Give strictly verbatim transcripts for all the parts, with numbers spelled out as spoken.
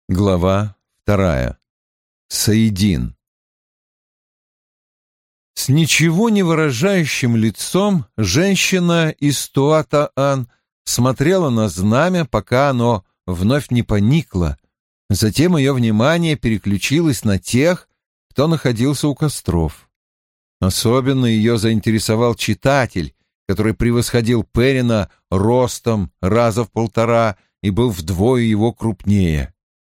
Глава вторая. Саидин. С ничего не выражающим лицом женщина из Туата-Ан смотрела на знамя, пока оно вновь не поникло. Затем ее внимание переключилось на тех, кто находился у костров. Особенно ее заинтересовал читатель, который превосходил Перина ростом раза в полтора и был вдвое его крупнее.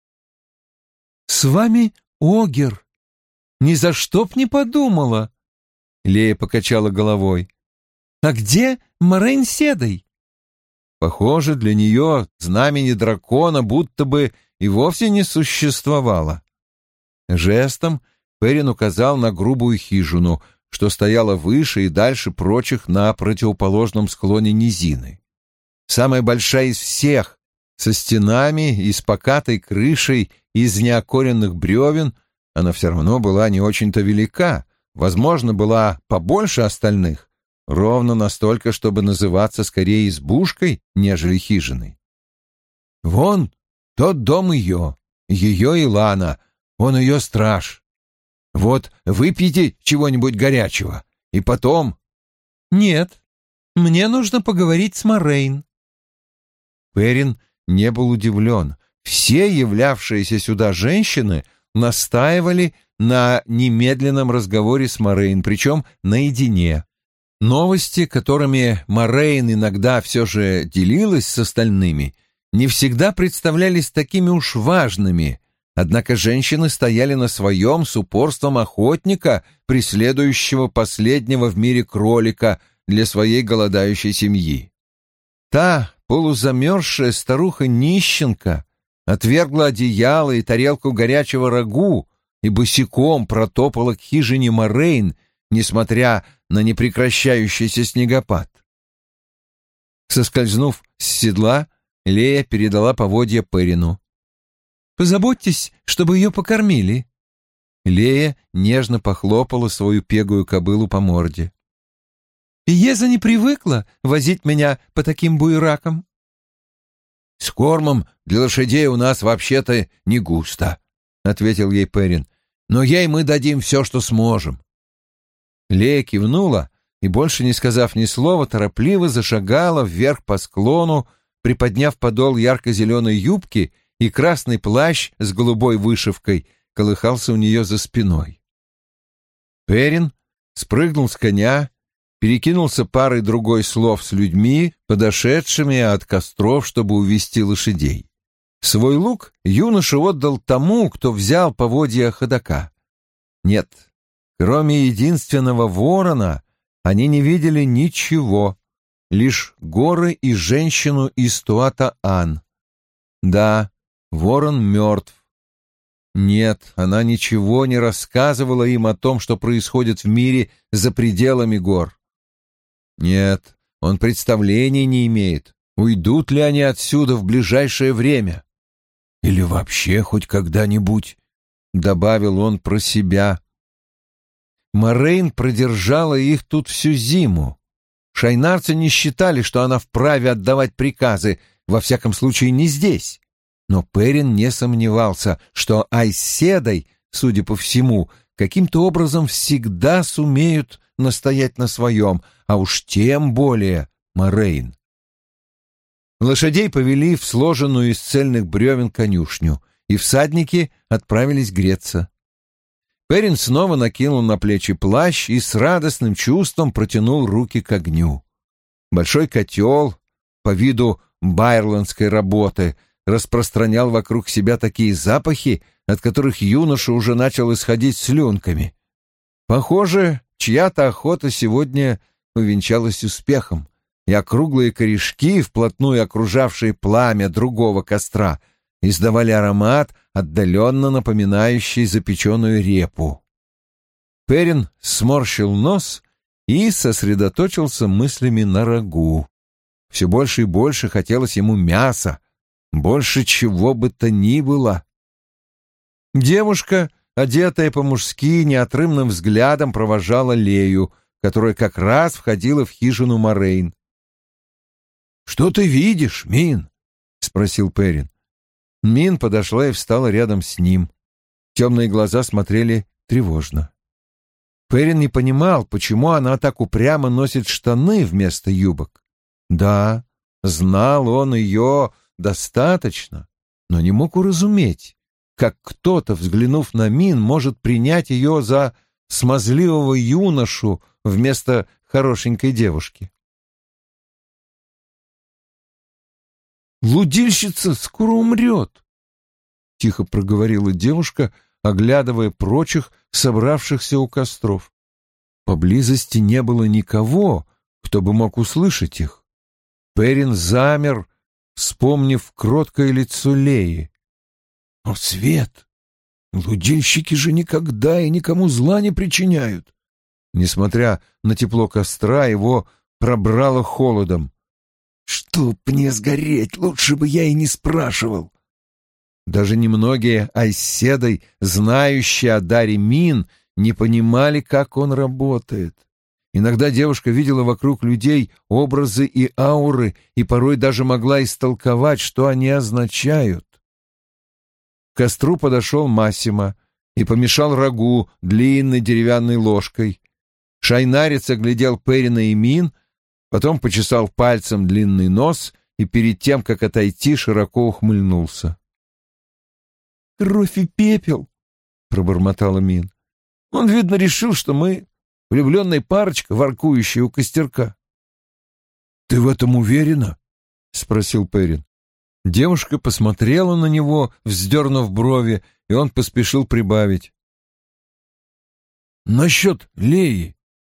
«С вами Огер. Ни за что б не подумала!» Лея покачала головой. «А где Морейн Седой?» Похоже, для нее знамени дракона будто бы и вовсе не существовало. Жестом Перин указал на грубую хижину, что стояла выше и дальше прочих на противоположном склоне низины. Самая большая из всех, со стенами и с покатой крышей из неокоренных бревен, она все равно была не очень-то велика, возможно, была побольше остальных, ровно настолько, чтобы называться скорее избушкой, нежели хижиной. «Вон тот дом ее, ее Илана, он ее страж. Вот выпейте чего-нибудь горячего, и потом...» «Нет, мне нужно поговорить с Морейн». Перин не был удивлен. Все являвшиеся сюда женщины настаивали на немедленном разговоре с Морейн, причем наедине. Новости, которыми Морейн иногда все же делилась с остальными, не всегда представлялись такими уж важными, однако женщины стояли на своем с упорством охотника, преследующего последнего в мире кролика для своей голодающей семьи. Та полузамерзшая старуха-нищенка отвергла одеяло и тарелку горячего рагу и босиком протопала к хижине Морейн, несмотря на непрекращающийся снегопад. Соскользнув с седла, Лея передала поводья Перину. «Позаботьтесь, чтобы ее покормили». Лея нежно похлопала свою пегую кобылу по морде. «Пиеза не привыкла возить меня по таким буеракам». «С кормом для лошадей у нас вообще-то не густо», — ответил ей Перин. «Но ей мы дадим все, что сможем». Лея кивнула и, больше не сказав ни слова, торопливо зашагала вверх по склону, приподняв подол ярко-зеленой юбки, и красный плащ с голубой вышивкой колыхался у нее за спиной. Перин спрыгнул с коня, перекинулся парой другой слов с людьми, подошедшими от костров, чтобы увести лошадей. Свой лук юноша отдал тому, кто взял поводья ходока. Нет, кроме единственного ворона, они не видели ничего, лишь горы и женщину из Туата-Ан. Да, ворон мертв. Нет, она ничего не рассказывала им о том, что происходит в мире за пределами гор. Нет, он представления не имеет, уйдут ли они отсюда в ближайшее время. Или вообще хоть когда-нибудь, — добавил он про себя. Морейн продержала их тут всю зиму. Шайнарцы не считали, что она вправе отдавать приказы, во всяком случае не здесь. Но Перин не сомневался, что Айс Седой, судя по всему, каким-то образом всегда сумеют настоять на своем, а уж тем более Морейн. Лошадей повели в сложенную из цельных бревен конюшню, и всадники отправились греться. Перин снова накинул на плечи плащ и с радостным чувством протянул руки к огню. Большой котел, по виду байрландской работы, распространял вокруг себя такие запахи, от которых юноша уже начал исходить слюнками. Похоже, чья-то охота сегодня увенчалась успехом, и округлые корешки, вплотную окружавшие пламя другого костра, издавали аромат, отдаленно напоминающий запеченную репу. Перин сморщил нос и сосредоточился мыслями на рагу. Все больше и больше хотелось ему мяса, больше чего бы то ни было. Девушка, одетая по-мужски, неотрывным взглядом провожала Лею, которая как раз входила в хижину Морейн. «Что ты видишь, Мин?» — спросил Перин. Мин подошла и встала рядом с ним. Темные глаза смотрели тревожно. Перин не понимал, почему она так упрямо носит штаны вместо юбок. Да, знал он ее достаточно, но не мог уразуметь, как кто-то, взглянув на Мин, может принять ее за смазливого юношу вместо хорошенькой девушки. «Лудильщица скоро умрет», — тихо проговорила девушка, оглядывая прочих, собравшихся у костров. Поблизости не было никого, кто бы мог услышать их. Перин замер, вспомнив кроткое лицо Леи. «О, Свет! Лудильщики же никогда и никому зла не причиняют!» Несмотря на тепло костра, его пробрало холодом. «Чтоб мне сгореть, лучше бы я и не спрашивал!» Даже немногие айседой, знающие о даре Мин, не понимали, как он работает. Иногда девушка видела вокруг людей образы и ауры, и порой даже могла истолковать, что они означают. К костру подошел Массимо и помешал рагу длинной деревянной ложкой. Шайнарец оглядел Перина и Мин, потом почесал пальцем длинный нос и перед тем, как отойти, широко ухмыльнулся. «Кровь и пепел», — пробормотала Мин. «Он, видно, решил, что мы влюбленная парочка, воркующая у костерка». «Ты в этом уверена?» — спросил Перин. Девушка посмотрела на него, вздернув брови, и он поспешил прибавить. «Насчет Леи».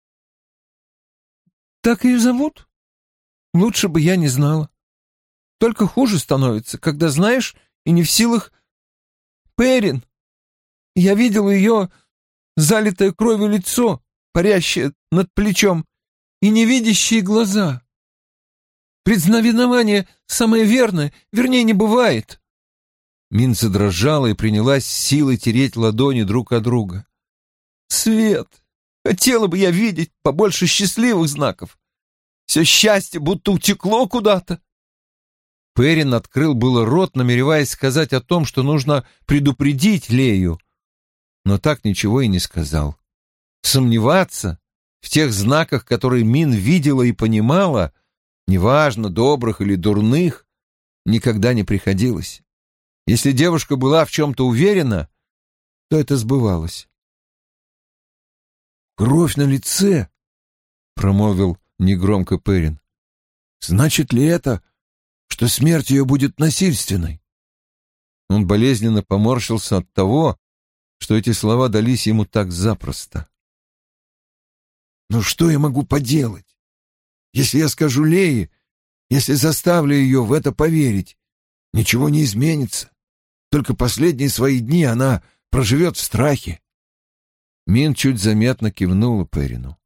«Так ее зовут? Лучше бы я не знала. Только хуже становится, когда знаешь и не в силах. Перин, я видел ее залитое кровью лицо, парящее над плечом, и невидящие глаза. Предзнаменование самое верное, вернее, не бывает». Мин задрожала и принялась силой тереть ладони друг от друга. «Свет, хотела бы я видеть побольше счастливых знаков. Все счастье будто утекло куда-то». Перин открыл было рот, намереваясь сказать о том, что нужно предупредить Лею, но так ничего и не сказал. Сомневаться в тех знаках, которые Мин видела и понимала, неважно, добрых или дурных, никогда не приходилось. Если девушка была в чем-то уверена, то это сбывалось. «Кровь на лице», — промолвил негромко Перин. «Значит ли это, что смерть ее будет насильственной?» Он болезненно поморщился от того, что эти слова дались ему так запросто. «Но что я могу поделать? Если я скажу Лее, если заставлю ее в это поверить, ничего не изменится. Только последние свои дни она проживет в страхе». Мин чуть заметно кивнула Перину.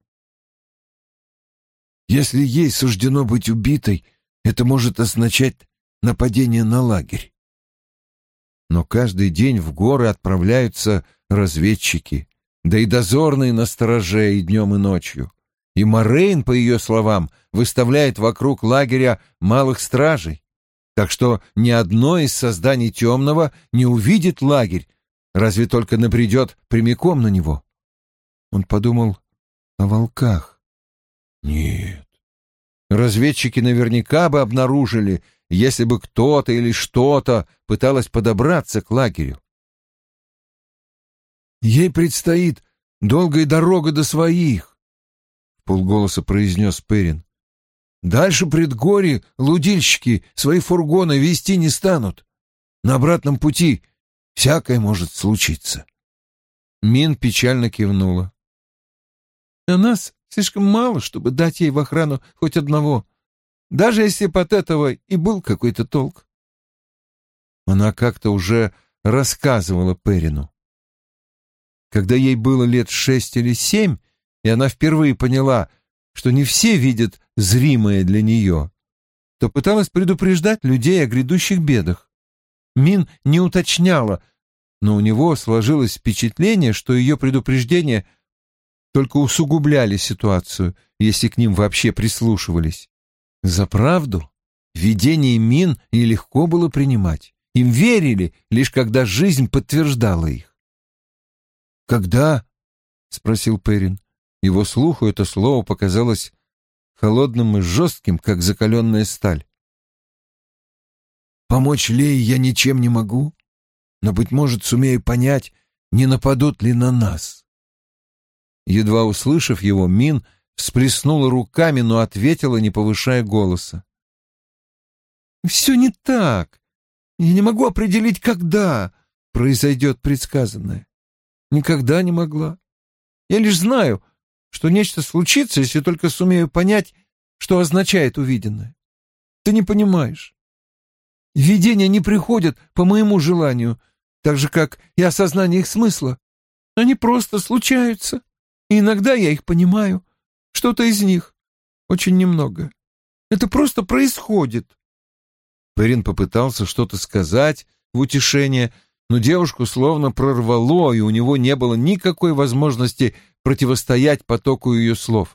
«Если ей суждено быть убитой, это может означать нападение на лагерь. Но каждый день в горы отправляются разведчики, да и дозорные на стороже и днем, и ночью. И Морейн, по ее словам, выставляет вокруг лагеря малых стражей, так что ни одно из созданий темного не увидит лагерь, разве только набредет прямиком на него». Он подумал о волках. Нет. Разведчики наверняка бы обнаружили, если бы кто-то или что-то пыталось подобраться к лагерю. «Ей предстоит долгая дорога до своих», — вполголоса произнес Перин. «Дальше предгорье лудильщики свои фургоны везти не станут. На обратном пути всякое может случиться». Мин печально кивнула. «А нас слишком мало, чтобы дать ей в охрану хоть одного, даже если бы от этого и был какой-то толк». Она как-то уже рассказывала Перину. Когда ей было лет шесть или семь, и она впервые поняла, что не все видят зримое для нее, то пыталась предупреждать людей о грядущих бедах. Мин не уточняла, но у него сложилось впечатление, что ее предупреждения только усугубляли ситуацию, если к ним вообще прислушивались. За правду видение Мин нелегко было принимать, им верили, лишь когда жизнь подтверждала их. «Когда?» — спросил Перин. Его слуху это слово показалось холодным и жестким, как закаленная сталь. «Помочь Лее я ничем не могу, но, быть может, сумею понять, не нападут ли на нас». Едва услышав его, Мин всплеснула руками, но ответила, не повышая голоса. «Все не так. Я не могу определить, когда произойдет предсказанное. Никогда не могла. Я лишь знаю, что нечто случится, если только сумею понять, что означает увиденное. Ты не понимаешь. Видения не приходят по моему желанию, так же, как и осознание их смысла. Они просто случаются, и иногда я их понимаю. Что-то из них. Очень немного. Это просто происходит». Перин попытался что-то сказать в утешение, но девушку словно прорвало, и у него не было никакой возможности противостоять потоку ее слов.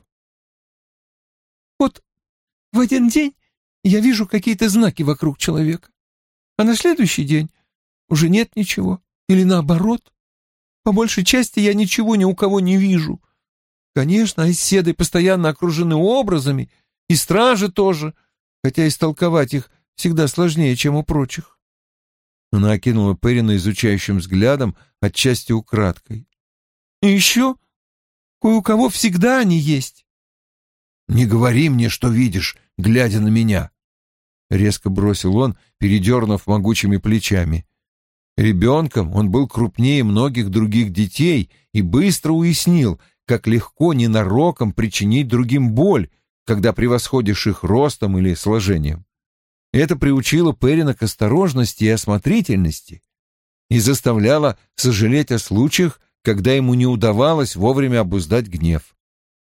«Вот в один день я вижу какие-то знаки вокруг человека, а на следующий день уже нет ничего, или наоборот. По большей части я ничего ни у кого не вижу. Конечно, айседы постоянно окружены образами, и стражи тоже, хотя истолковать их всегда сложнее, чем у прочих». Она окинула Перина изучающим взглядом, отчасти украдкой. «И еще кое у кого всегда они есть». «Не говори мне, что видишь, глядя на меня», — резко бросил он, передернув могучими плечами. Ребенком он был крупнее многих других детей и быстро уяснил, как легко ненароком причинить другим боль, когда превосходишь их ростом или сложением. Это приучило Перина к осторожности и осмотрительности и заставляло сожалеть о случаях, когда ему не удавалось вовремя обуздать гнев.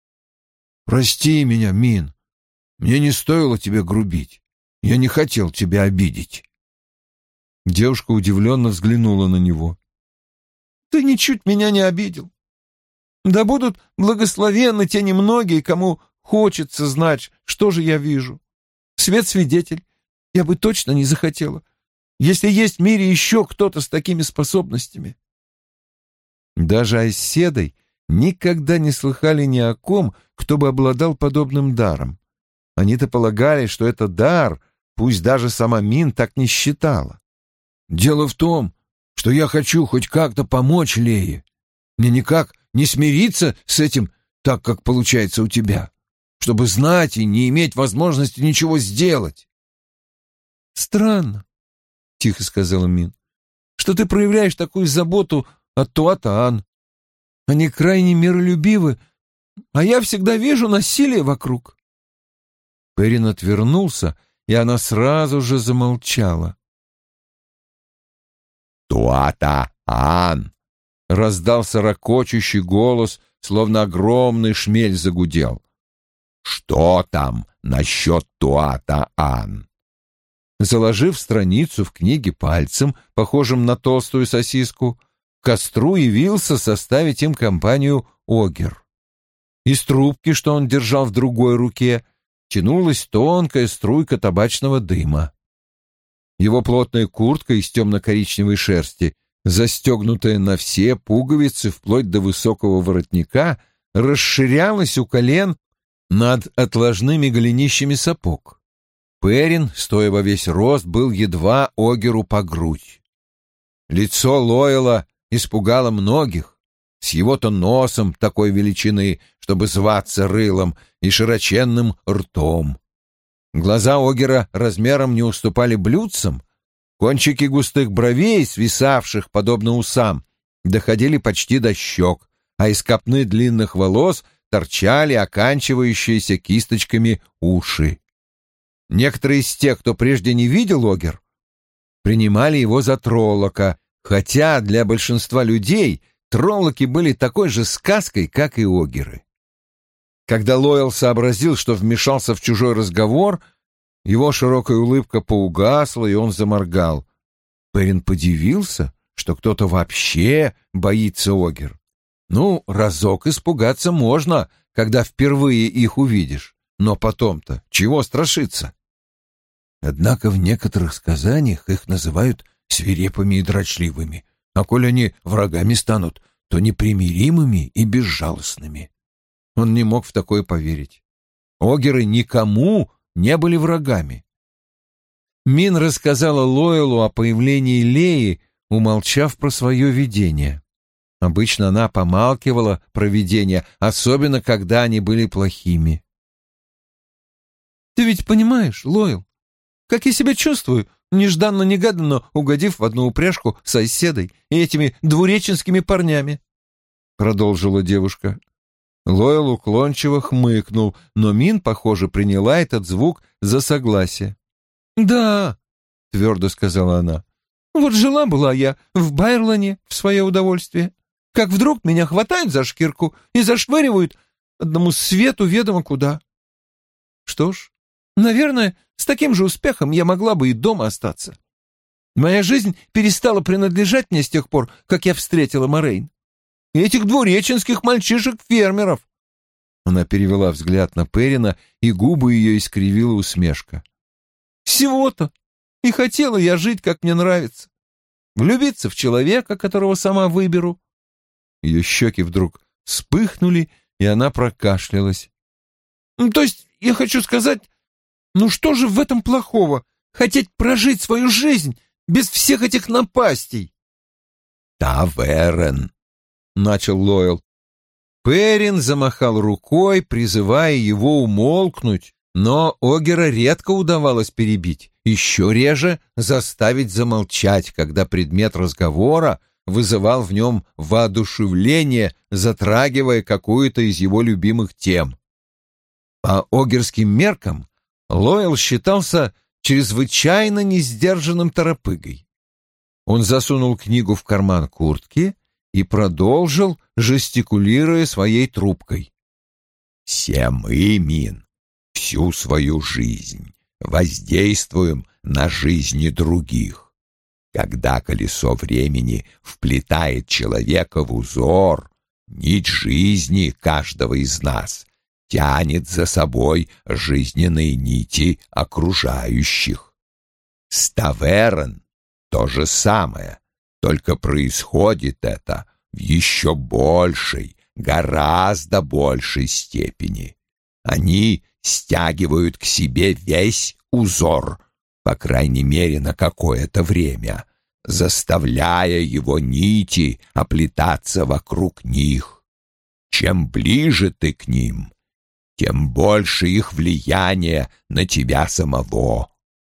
«Прости меня, Мин. Мне не стоило тебе грубить. Я не хотел тебя обидеть». Девушка удивленно взглянула на него. «Ты ничуть меня не обидел. Да будут благословенны те немногие, кому хочется знать, что же я вижу. Свет свидетель. Я бы точно не захотела, если есть в мире еще кто-то с такими способностями». Даже айседой никогда не слыхали ни о ком, кто бы обладал подобным даром. Они-то полагали, что это дар, пусть даже сама Мин так не считала. «Дело в том, что я хочу хоть как-то помочь Лее. Мне никак не смириться с этим так, как получается у тебя, чтобы знать и не иметь возможности ничего сделать». «Странно», — тихо сказала Мин, — «что ты проявляешь такую заботу о Туатаан. Они крайне миролюбивы, а я всегда вижу насилие вокруг». Перин отвернулся, и она сразу же замолчала. «Туатаан!» — раздался ракочущий голос, словно огромный шмель загудел. «Что там насчет Туатаан?» Заложив страницу в книге пальцем, похожим на толстую сосиску, к костру явился составить им компанию Огер. Из трубки, что он держал в другой руке, тянулась тонкая струйка табачного дыма. Его плотная куртка из темно-коричневой шерсти, застегнутая на все пуговицы вплоть до высокого воротника, расширялась у колен над отложными голенищами сапог. Перин, стоя во весь рост, был едва Огеру по грудь. Лицо Лойла испугало многих. С его-то носом такой величины, чтобы зваться рылом, и широченным ртом. Глаза Огера размером не уступали блюдцам, кончики густых бровей, свисавших подобно усам, доходили почти до щек, а из копны длинных волос торчали оканчивающиеся кисточками уши. Некоторые из тех, кто прежде не видел Огер, принимали его за троллока, хотя для большинства людей троллоки были такой же сказкой, как и огеры. Когда Лойл сообразил, что вмешался в чужой разговор, его широкая улыбка поугасла, и он заморгал. Перин подивился, что кто-то вообще боится огер. Ну, разок испугаться можно, когда впервые их увидишь, но потом-то чего страшиться? Однако в некоторых сказаниях их называют свирепыми и дрочливыми, а коль они врагами станут, то непримиримыми и безжалостными. Он не мог в такое поверить. Огеры никому не были врагами. Мин рассказала Лоэлу о появлении Леи, умолчав про свое видение. Обычно она помалкивала про видения, особенно когда они были плохими. «Ты ведь понимаешь, Лоэл, как я себя чувствую, нежданно-негаданно угодив в одну упряжку с оседой и этими двуреченскими парнями?» — продолжила девушка. Лоэл уклончиво хмыкнул, но Мин, похоже, приняла этот звук за согласие. «Да», — твердо сказала она, — «вот жила-была я в Байрлоне в свое удовольствие, как вдруг меня хватают за шкирку и зашвыривают одному свету ведомо куда. Что ж, наверное, с таким же успехом я могла бы и дома остаться. Моя жизнь перестала принадлежать мне с тех пор, как я встретила Морейн. И этих двуреченских мальчишек-фермеров». Она перевела взгляд на Перина, и губы ее искривила усмешка. «Всего-то и хотела я жить, как мне нравится. Влюбиться в человека, которого сама выберу». Ее щеки вдруг вспыхнули, и она прокашлялась. «То есть, я хочу сказать, ну что же в этом плохого? Хотеть прожить свою жизнь без всех этих напастей?» «Таверн», — начал Лоэл. Перин замахал рукой, призывая его умолкнуть, но Огера редко удавалось перебить, еще реже заставить замолчать, когда предмет разговора вызывал в нем воодушевление, затрагивая какую-то из его любимых тем. По огерским меркам Лоэл считался чрезвычайно несдержанным торопыгой. Он засунул книгу в карман куртки и продолжил, жестикулируя своей трубкой. «Все мы, Мин, всю свою жизнь воздействуем на жизни других. Когда колесо времени вплетает человека в узор, нить жизни каждого из нас тянет за собой жизненные нити окружающих. С Таверн то же самое, только происходит это в еще большей, гораздо большей степени. Они стягивают к себе весь узор, по крайней мере, на какое-то время, заставляя его нити оплетаться вокруг них. Чем ближе ты к ним, тем больше их влияние на тебя самого.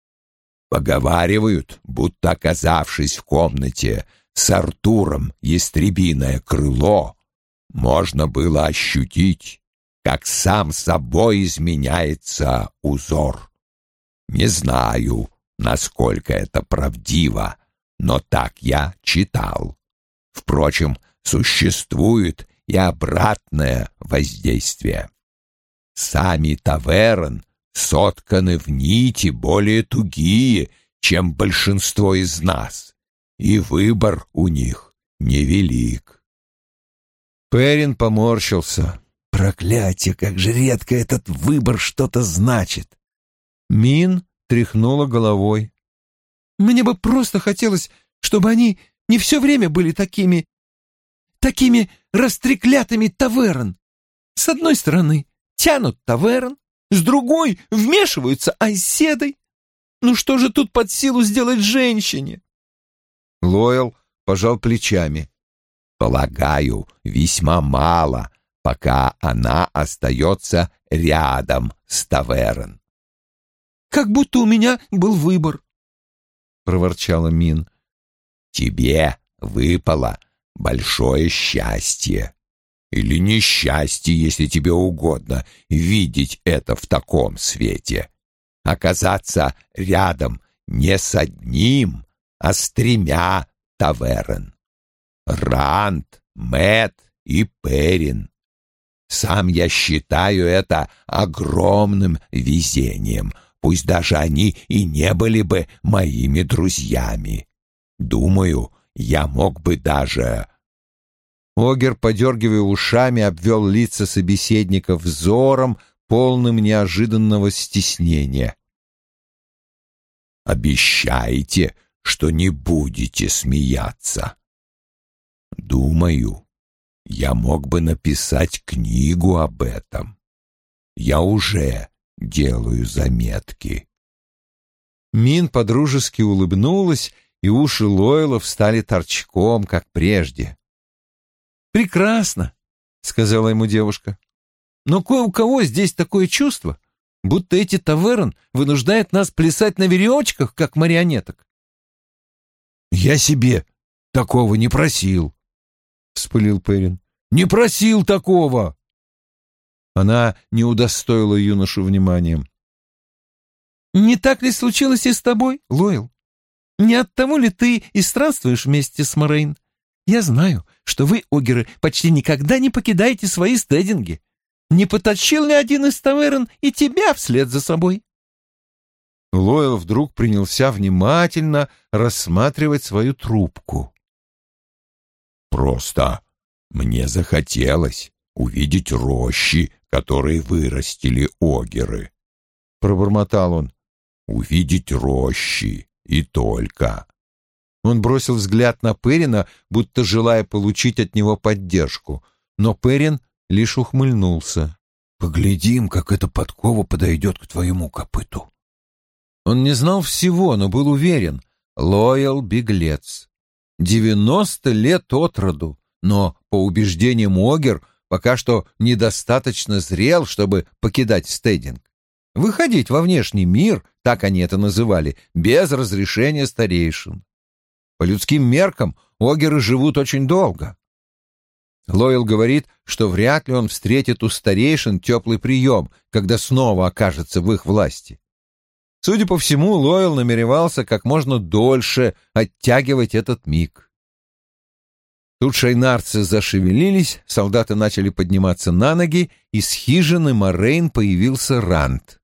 Поговаривают, будто, оказавшись в комнате с Артуром «Ястребиное крыло», можно было ощутить, как сам собой изменяется узор. Не знаю, насколько это правдиво, но так я читал. Впрочем, существует и обратное воздействие. Сами Таверн сотканы в нити более тугие, чем большинство из нас, и выбор у них невелик». Перин поморщился. Проклятие, как же редко этот выбор что-то значит. Мин тряхнула головой. «Мне бы просто хотелось, чтобы они не все время были такими... такими растреклятыми Таверн. С одной стороны тянут Таверн, с другой вмешиваются оседой. Ну что же тут под силу сделать женщине?» Лоэл пожал плечами. «Полагаю, весьма мало, пока она остается рядом с Таверн». «Как будто у меня был выбор», — проворчала Мин. «Тебе выпало большое счастье. Или несчастье, если тебе угодно видеть это в таком свете. Оказаться рядом не с одним, а с тремя Таверн. Ранд, Мэт и Перин. Сам я считаю это огромным везением, пусть даже они и не были бы моими друзьями. Думаю, я мог бы даже...» Огер, подергивая ушами, обвел лица собеседников взором, полным неожиданного стеснения. «Обещаете, что не будете смеяться. Думаю, я мог бы написать книгу об этом. Я уже делаю заметки». Мин подружески улыбнулась, и уши Лойла встали торчком, как прежде. «Прекрасно», — сказала ему девушка. «Но кое у кого здесь такое чувство, будто эти таверн вынуждают нас плясать на веревочках, как марионеток». «Я себе такого не просил», — вспылил Перин. «Не просил такого!» Она не удостоила юношу вниманием. «Не так ли случилось и с тобой, Лойл? Не от того ли ты и странствуешь вместе с Морейн? Я знаю, что вы, огеры, почти никогда не покидаете свои стединги. Не потащил ли один из таверн и тебя вслед за собой?» Лойл вдруг принялся внимательно рассматривать свою трубку. «Просто мне захотелось увидеть рощи, которые вырастили огеры», — пробормотал он. «Увидеть рощи и только». Он бросил взгляд на Перина, будто желая получить от него поддержку, но Перин лишь ухмыльнулся. «Поглядим, как эта подкова подойдет к твоему копыту». Он не знал всего, но был уверен. Лоял — беглец. Девяносто лет от роду, но, по убеждениям огер, пока что недостаточно зрел, чтобы покидать стединг. Выходить во внешний мир, так они это называли, без разрешения старейшин. По людским меркам огеры живут очень долго. Лойл говорит, что вряд ли он встретит у старейшин теплый прием, когда снова окажется в их власти. Судя по всему, Лойл намеревался как можно дольше оттягивать этот миг. Тут шайнарцы зашевелились, солдаты начали подниматься на ноги, и с хижины Морейн появился Ранд.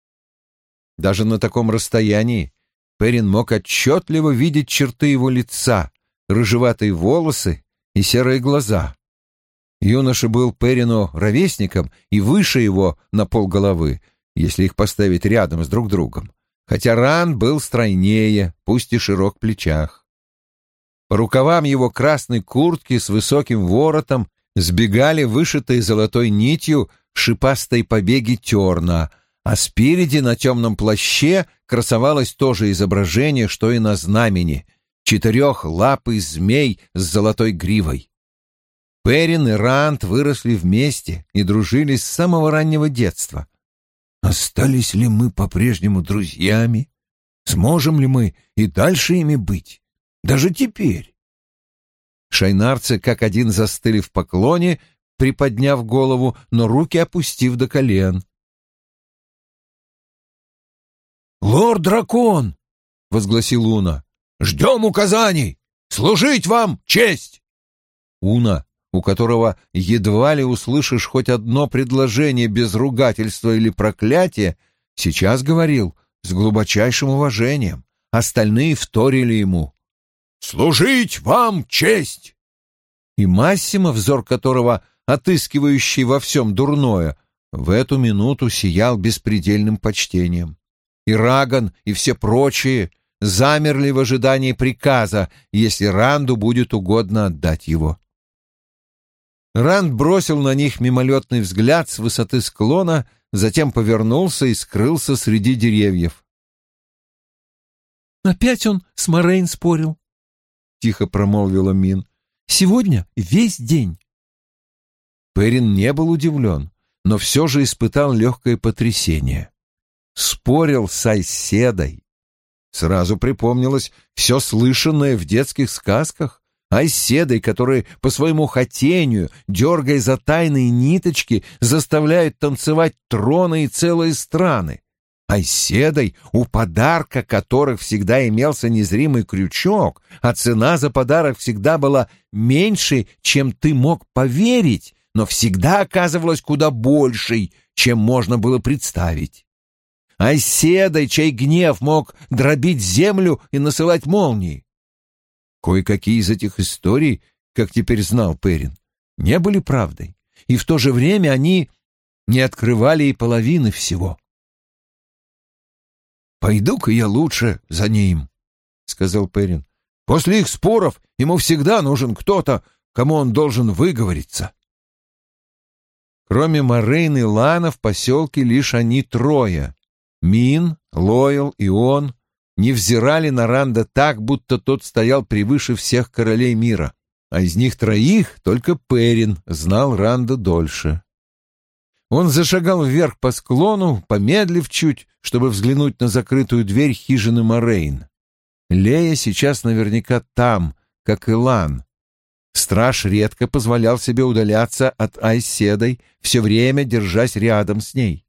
Даже на таком расстоянии Перин мог отчетливо видеть черты его лица, рыжеватые волосы и серые глаза. Юноша был Перину ровесником и выше его на полголовы, если их поставить рядом с друг другом, хотя Ранд был стройнее, пусть и широк в плечах. По рукавам его красной куртки с высоким воротом сбегали вышитые золотой нитью шипастые побеги терна, а спереди на темном плаще красовалось то же изображение, что и на знамени — четырехлапый змей с золотой гривой. Перин и Ранд выросли вместе и дружили с самого раннего детства. Остались ли мы по-прежнему друзьями? Сможем ли мы и дальше ими быть? Даже теперь? Шайнарцы как один застыли в поклоне, приподняв голову, но руки опустив до колен. «Лорд-дракон!» — возгласил Уна. «Ждем указаний! Служить вам честь!» Уна, у которого едва ли услышишь хоть одно предложение без ругательства или проклятия, сейчас говорил с глубочайшим уважением. Остальные вторили ему. «Служить вам честь!» И Массимо, взор которого, отыскивающий во всем дурное, в эту минуту сиял беспредельным почтением. И Раган, и все прочие замерли в ожидании приказа, если Ранду будет угодно отдать его. Ранд бросил на них мимолетный взгляд с высоты склона, затем повернулся и скрылся среди деревьев. «Опять он с Морейн спорил», — тихо промолвила Мин. «Сегодня весь день». Перин не был удивлен, но все же испытал легкое потрясение. Спорил с Айседой. Сразу припомнилось все слышанное в детских сказках. Айседой, которые по своему хотению, дергая за тайные ниточки, заставляют танцевать троны и целые страны. Айседой, у подарка которых всегда имелся незримый крючок, а цена за подарок всегда была меньше, чем ты мог поверить, но всегда оказывалась куда большей, чем можно было представить. Айседой, чей гнев мог дробить землю и насылать молнии. Кое-какие из этих историй, как теперь знал Перин, не были правдой, и в то же время они не открывали и половины всего. «Пойду-ка я лучше за ним», — сказал Перин. «После их споров ему всегда нужен кто-то, кому он должен выговориться». Кроме Морейн и Лана в поселке лишь они трое — Мин, Лоэл и он — не взирали на Ранда так, будто тот стоял превыше всех королей мира, а из них троих только Перин знал Ранда дольше. Он зашагал вверх по склону, помедлив чуть, чтобы взглянуть на закрытую дверь хижины Морейн. Лея сейчас наверняка там, как и Лан. Страж редко позволял себе удаляться от Айседой, все время держась рядом с ней.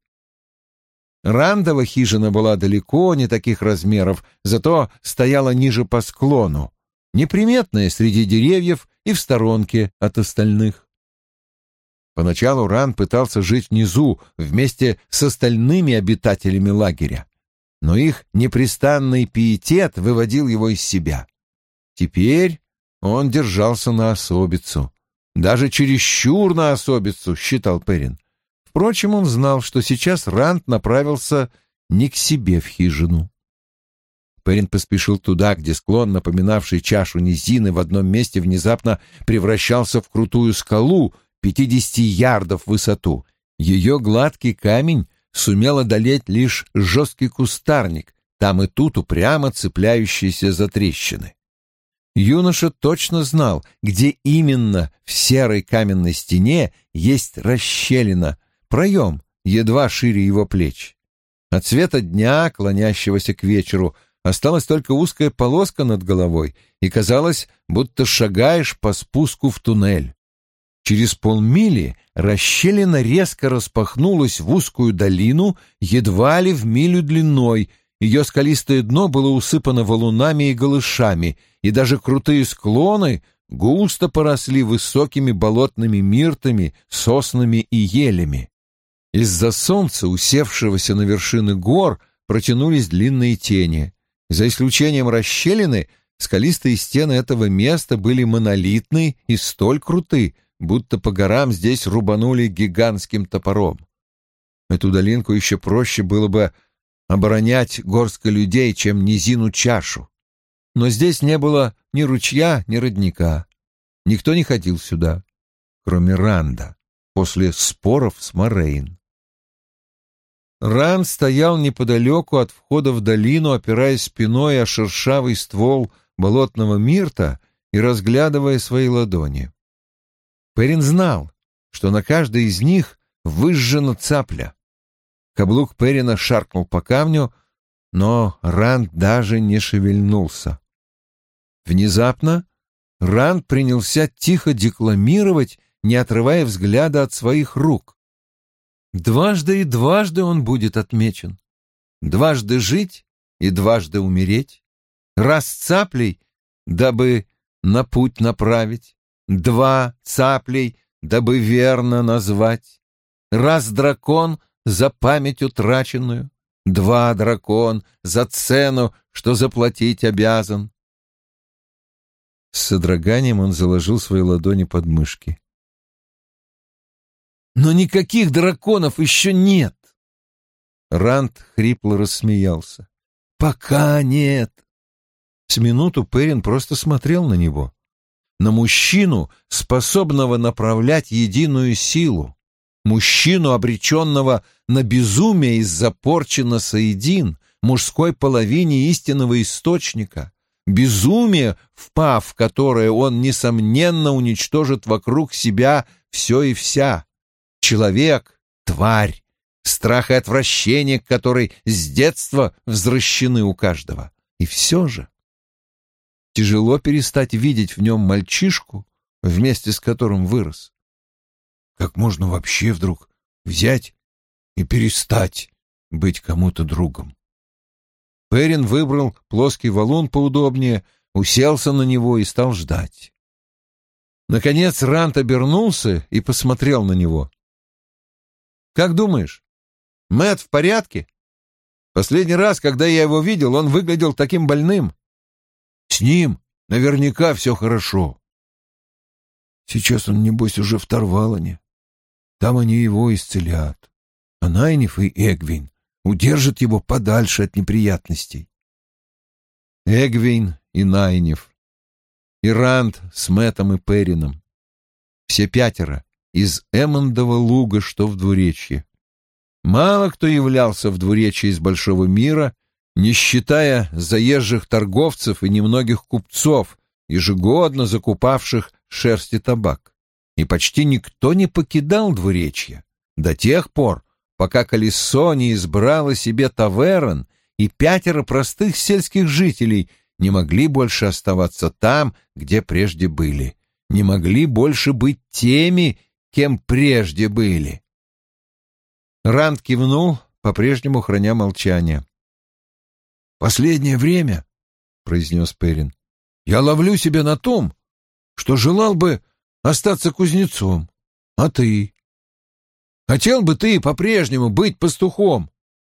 Рандова хижина была далеко не таких размеров, зато стояла ниже по склону, неприметная среди деревьев и в сторонке от остальных. Поначалу Ранд пытался жить внизу вместе с остальными обитателями лагеря, но их непрестанный пиетет выводил его из себя. Теперь он держался на особицу, даже чересчур на особицу, считал Перин. Впрочем, он знал, что сейчас Ранд направился не к себе в хижину. Перин поспешил туда, где склон, напоминавший чашу низины, в одном месте внезапно превращался в крутую скалу пятидесяти ярдов в высоту. Ее гладкий камень сумел одолеть лишь жесткий кустарник, там и тут упрямо цепляющийся за трещины. Юноша точно знал, где именно в серой каменной стене есть расщелина, проем, едва шире его плеч. От света дня, клонящегося к вечеру, осталась только узкая полоска над головой, и казалось, будто шагаешь по спуску в туннель. Через полмили расщелина резко распахнулась в узкую долину, едва ли в милю длиной. Ее скалистое дно было усыпано валунами и галышами, и даже крутые склоны густо поросли высокими болотными миртами, соснами и елями. Из-за солнца, усевшегося на вершины гор, протянулись длинные тени. За исключением расщелины, скалистые стены этого места были монолитны и столь круты, будто по горам здесь рубанули гигантским топором. Эту долинку еще проще было бы оборонять горсткой людей, чем низину чашу. Но здесь не было ни ручья, ни родника. Никто не ходил сюда, кроме Ранда, после споров с Морейн. Ранд стоял неподалеку от входа в долину, опираясь спиной о шершавый ствол болотного мирта и разглядывая свои ладони. Перин знал, что на каждой из них выжжена цапля. Каблук Перина шаркнул по камню, но Ранд даже не шевельнулся. Внезапно Ранд принялся тихо декламировать, не отрывая взгляда от своих рук. Дважды и дважды он будет отмечен. Дважды жить и дважды умереть. Раз цаплей, дабы на путь направить. Два цаплей, дабы верно назвать. Раз дракон за память утраченную. Два дракон за цену, что заплатить обязан. С содроганием он заложил свои ладони под мышки. «Но никаких драконов еще нет!» Ранд хрипло рассмеялся. «Пока нет!» С минуту Перин просто смотрел на него. На мужчину, способного направлять единую силу. Мужчину, обреченного на безумие из-за порчи на Саидин, мужской половине истинного источника. Безумие, впав в которое он, несомненно, уничтожит вокруг себя все и вся. Человек — тварь, страх и отвращение, которые с детства взращены у каждого. И все же тяжело перестать видеть в нем мальчишку, вместе с которым вырос. Как можно вообще вдруг взять и перестать быть кому-то другом? Перин выбрал плоский валун поудобнее, уселся на него и стал ждать. Наконец Ранд обернулся и посмотрел на него. «Как думаешь, Мэтт в порядке? Последний раз, когда я его видел, он выглядел таким больным». «С ним наверняка все хорошо. Сейчас он, небось, уже в Тарвалане. Там они его исцелят. А Найниф и Эгвин удержат его подальше от неприятностей». Эгвейн и Найниф, и Ранд с Мэттом и Перином. Все пятеро из Эммондова луга, что в двуречье. Мало кто являлся в двуречье из большого мира, не считая заезжих торговцев и немногих купцов, ежегодно закупавших шерсть и табак. И почти никто не покидал двуречье до тех пор, пока колесо не избрало себе таверн, и пятеро простых сельских жителей не могли больше оставаться там, где прежде были, не могли больше быть теми, кем прежде были. Ранд кивнул, по-прежнему храня молчание. «Последнее время, — произнес Перин, — я ловлю себя на том, что желал бы остаться кузнецом. А ты? Хотел бы ты по-прежнему быть пастухом?»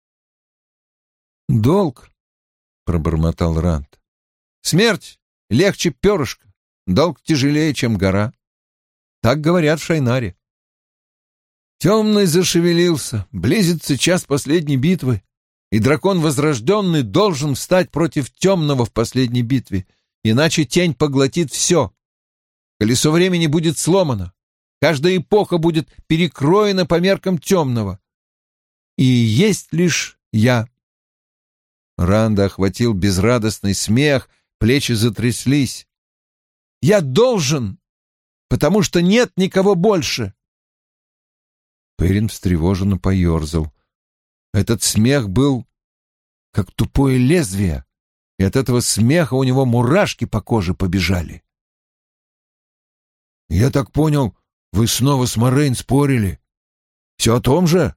«Долг, — пробормотал Ранд. Смерть легче перышка, долг тяжелее, чем гора. Так говорят в Шайнаре. Темный зашевелился, близится час последней битвы, и дракон возрожденный должен встать против темного в последней битве, иначе тень поглотит все. Колесо времени будет сломано, каждая эпоха будет перекроена по меркам темного. И есть лишь я. Ранда охватил безрадостный смех, плечи затряслись. «Я должен, потому что нет никого больше!» Перин встревоженно поерзал. Этот смех был как тупое лезвие, и от этого смеха у него мурашки по коже побежали. «Я так понял, вы снова с Морейн спорили? Все о том же?»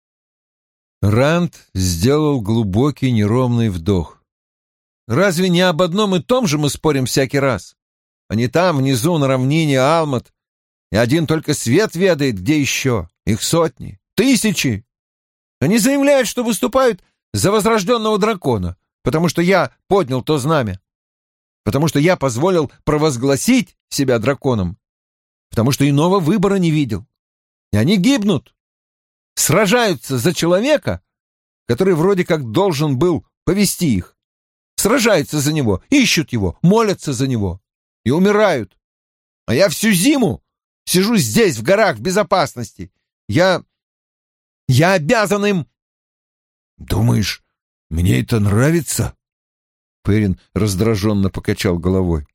Ранд сделал глубокий неровный вдох. «Разве не об одном и том же мы спорим всякий раз? Они там, внизу, на равнине Алмат, и один только свет ведает, где еще. Их сотни, тысячи. Они заявляют, что выступают за возрожденного дракона, потому что я поднял то знамя, потому что я позволил провозгласить себя драконом, потому что иного выбора не видел. И они гибнут, сражаются за человека, который вроде как должен был повести их. Сражаются за него, ищут его, молятся за него и умирают. А я всю зиму сижу здесь, в горах, в безопасности. Я... я обязан им...» «Думаешь, мне это нравится?» Перин раздраженно покачал головой.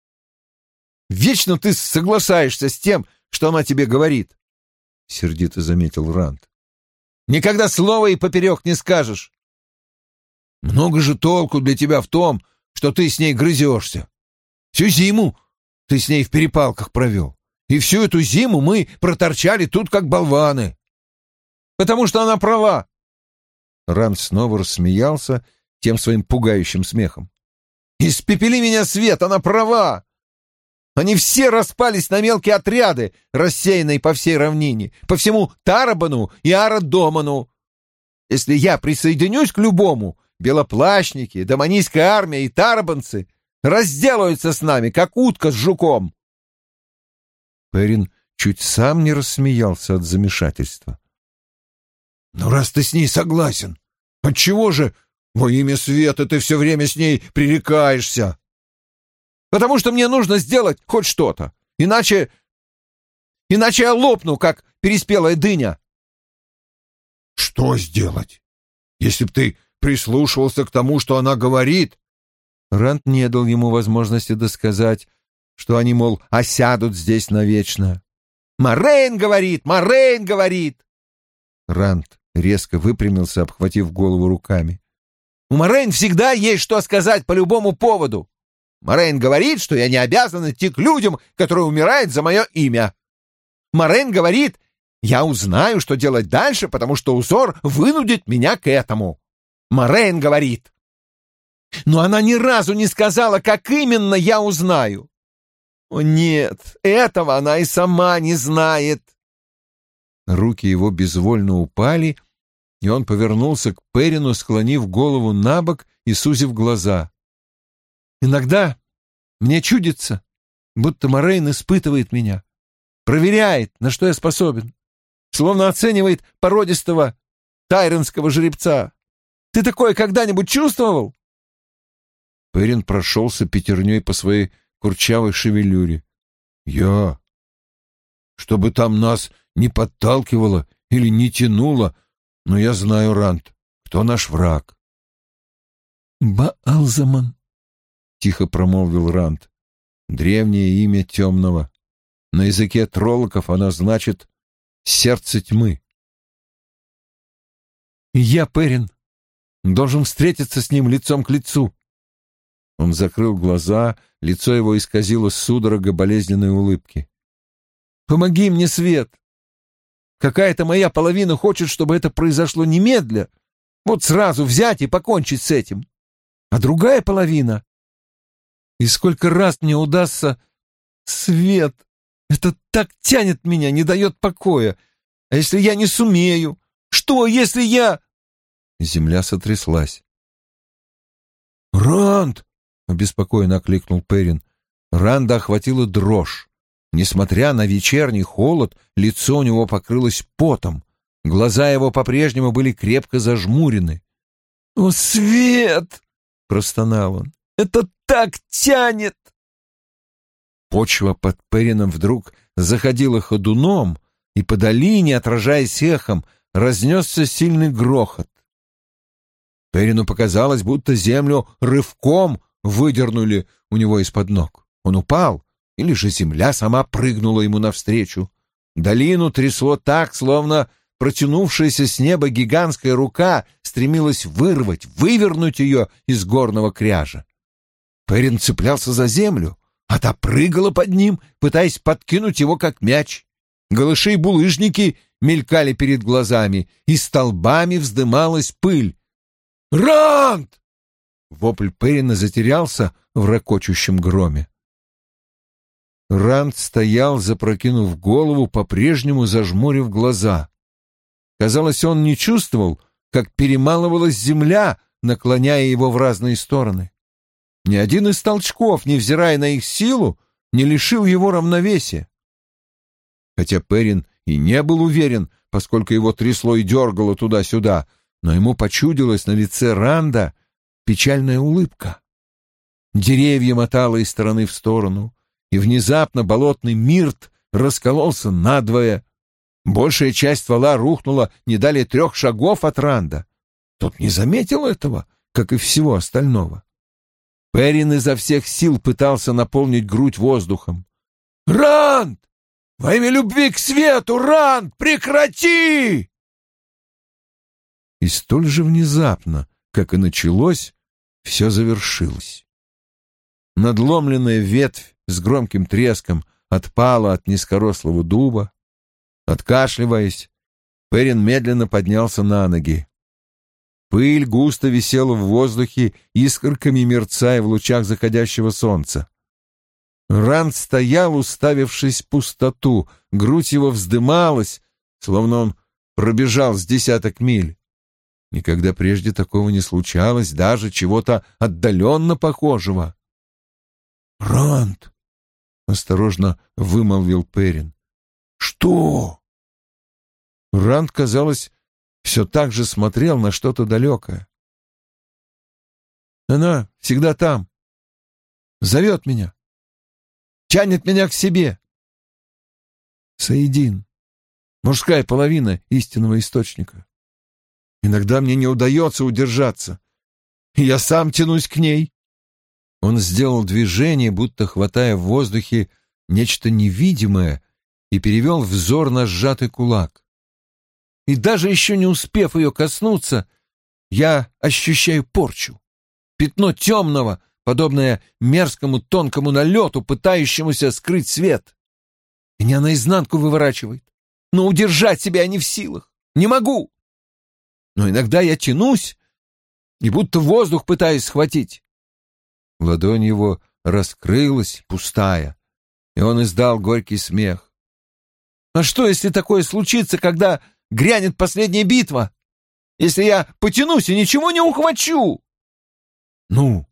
«Вечно ты соглашаешься с тем, что она тебе говорит», — сердито заметил Ранд. «Никогда слова и поперек не скажешь». «Много же толку для тебя в том, что ты с ней грызешься. Всю зиму ты с ней в перепалках провел, и всю эту зиму мы проторчали тут, как болваны». «Потому что она права». Ранд снова рассмеялся тем своим пугающим смехом. «Испепели меня, свет, она права. Они все распались на мелкие отряды, рассеянные по всей равнине, по всему Тарабану и Арадоману. Если я присоединюсь к любому, белоплащники, доманийская армия и тарабанцы разделаются с нами, как утка с жуком». Перин чуть сам не рассмеялся от замешательства. «Но раз ты с ней согласен, отчего же во имя света ты все время с ней пререкаешься?» «Потому что мне нужно сделать хоть что-то, иначе... иначе я лопну, как переспелая дыня». «Что сделать? Если б ты прислушивался к тому, что она говорит...» Ранд не дал ему возможности досказать, что они, мол, осядут здесь навечно. «Морейн говорит! Морейн говорит!» Ранд резко выпрямился, обхватив голову руками. «У Морейн всегда есть что сказать по любому поводу. Морейн говорит, что я не обязан идти к людям, которые умирают за мое имя. Морейн говорит, я узнаю, что делать дальше, потому что узор вынудит меня к этому. Морейн говорит. Но она ни разу не сказала, как именно я узнаю. О нет, этого она и сама не знает». Руки его безвольно упали, и он повернулся к Перину, склонив голову на бок и сузив глаза. «Иногда мне чудится, будто Морейн испытывает меня, проверяет, на что я способен, словно оценивает породистого тайронского жеребца. Ты такое когда-нибудь чувствовал?» Перин прошелся пятерней по своей курчавой шевелюре. «Я... Чтобы там нас не подталкивало или не тянуло, но я знаю, Ранд, кто наш враг». «Баалзаман», — тихо промолвил Ранд. Древнее имя темного. На языке троллоков оно значит «сердце тьмы». «Я, Перин, должен встретиться с ним лицом к лицу». Он закрыл глаза, лицо его исказило судорога болезненной улыбки. «Помоги мне, Свет! Какая-то моя половина хочет, чтобы это произошло немедля, вот сразу взять и покончить с этим. А другая половина... И сколько раз мне удастся... Свет! Это так тянет меня, не дает покоя. А если я не сумею? Что, если я...» Земля сотряслась. «Ранд!» — обеспокоенно окликнул Перин. Ранда охватила дрожь. Несмотря на вечерний холод, лицо у него покрылось потом. Глаза его по-прежнему были крепко зажмурены. «О, Свет!» — простонал он. «Это так тянет!» Почва под Перином вдруг заходила ходуном, и по долине, отражаясь эхом, разнесся сильный грохот. Перину показалось, будто землю рывком выдернули у него из-под ног. Он упал, или же земля сама прыгнула ему навстречу. Долину трясло так, словно протянувшаяся с неба гигантская рука стремилась вырвать, вывернуть ее из горного кряжа. Перин цеплялся за землю, а та прыгала под ним, пытаясь подкинуть его как мяч. Голыши и булыжники мелькали перед глазами, и столбами вздымалась пыль. «Ранд!» Вопль Перина затерялся в рокочущем громе. Ранд стоял, запрокинув голову, по-прежнему зажмурив глаза. Казалось, он не чувствовал, как перемалывалась земля, наклоняя его в разные стороны. Ни один из толчков, невзирая на их силу, не лишил его равновесия. Хотя Перин и не был уверен, поскольку его трясло и дергало туда-сюда, но ему почудилась на лице Ранда печальная улыбка. Деревья мотало из стороны в сторону, и внезапно болотный мирт раскололся надвое. Большая часть ствола рухнула не далее трех шагов от Ранда. Тот не заметил этого, как и всего остального. Перин изо всех сил пытался наполнить грудь воздухом. «Ранд! Во имя любви к свету, Ранд, прекрати!» И столь же внезапно, как и началось, все завершилось. Надломленная ветвь с громким треском отпала от низкорослого дуба. Откашливаясь, Перин медленно поднялся на ноги. Пыль густо висела в воздухе, искорками мерцая в лучах заходящего солнца. Ранд стоял, уставившись в пустоту, грудь его вздымалась, словно он пробежал с десяток миль. Никогда прежде такого не случалось, даже чего-то отдаленно похожего. «Ранд!» — осторожно вымолвил Перин. «Что?» Ранд, казалось, все так же смотрел на что-то далекое. «Она всегда там. Зовет меня. Тянет меня к себе. Саидин. Мужская половина истинного источника. Иногда мне не удается удержаться, и я сам тянусь к ней». Он сделал движение, будто хватая в воздухе нечто невидимое, и перевел взор на сжатый кулак. И даже еще не успев ее коснуться, я ощущаю порчу. Пятно темного, подобное мерзкому тонкому налету, пытающемуся скрыть свет. Меня наизнанку выворачивает, но удержать себя я не в силах. Не могу. Но иногда я тянусь и будто воздух пытаюсь схватить. Ладонь его раскрылась, пустая, и он издал горький смех. А что, если такое случится, когда грянет последняя битва? Если я потянусь и ничего не ухвачу? Ну,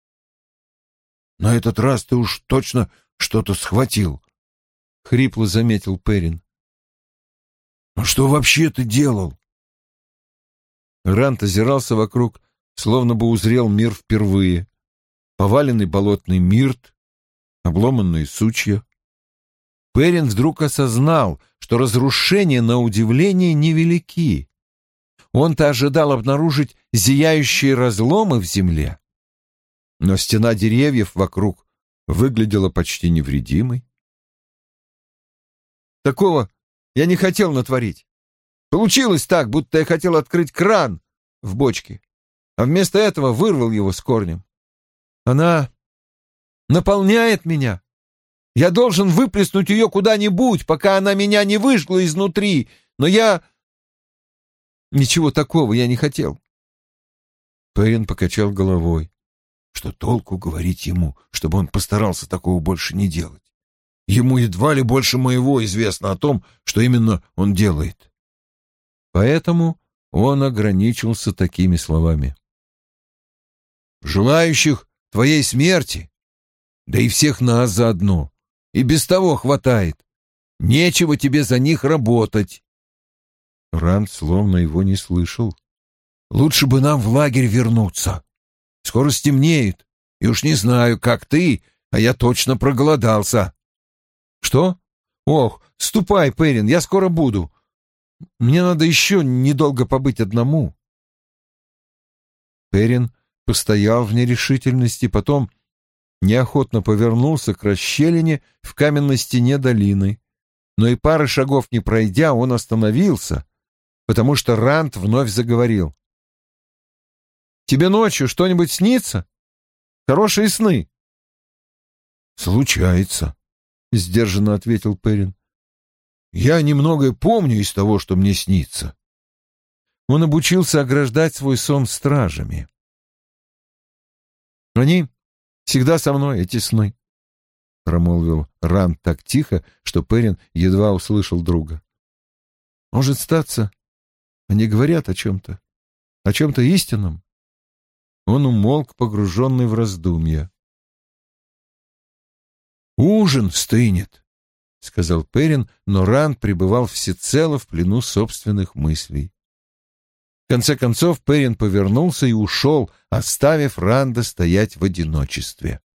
на этот раз ты уж точно что-то схватил, — хрипло заметил Перин. А что вообще ты делал? Ранд озирался вокруг, словно бы узрел мир впервые. поваленный болотный мирт, обломанные сучья. Перин вдруг осознал, что разрушения, на удивление, невелики. Он-то ожидал обнаружить зияющие разломы в земле, но стена деревьев вокруг выглядела почти невредимой. Такого я не хотел натворить. Получилось так, будто я хотел открыть кран в бочке, а вместо этого вырвал его с корнем. Она наполняет меня. Я должен выплеснуть ее куда-нибудь, пока она меня не выжгла изнутри, но я... Ничего такого я не хотел. Перин покачал головой. Что толку говорить ему, чтобы он постарался такого больше не делать? Ему едва ли больше моего известно о том, что именно он делает. Поэтому он ограничился такими словами. Желающих твоей смерти, да и всех нас заодно, и без того хватает. Нечего тебе за них работать. Ранд словно его не слышал. Лучше бы нам в лагерь вернуться. Скоро стемнеет, и уж не знаю, как ты, а я точно проголодался. Что? Ох, ступай, Перин, я скоро буду. Мне надо еще недолго побыть одному. Перин постоял в нерешительности, потом неохотно повернулся к расщелине в каменной стене долины. Но и пары шагов не пройдя, он остановился, потому что Ранд вновь заговорил. «Тебе ночью что-нибудь снится? Хорошие сны?» «Случается», — сдержанно ответил Перин. «Я немногое помню из того, что мне снится». Он обучился ограждать свой сон стражами. «Они всегда со мной, эти сны», — промолвил Ранд так тихо, что Перин едва услышал друга. «Может статься, они говорят о чем-то, о чем-то истинном». Он умолк, погруженный в раздумья. «Ужин стынет», — сказал Перин, но Ранд пребывал всецело в плену собственных мыслей. В конце концов Перин повернулся и ушел, оставив Ранда стоять в одиночестве.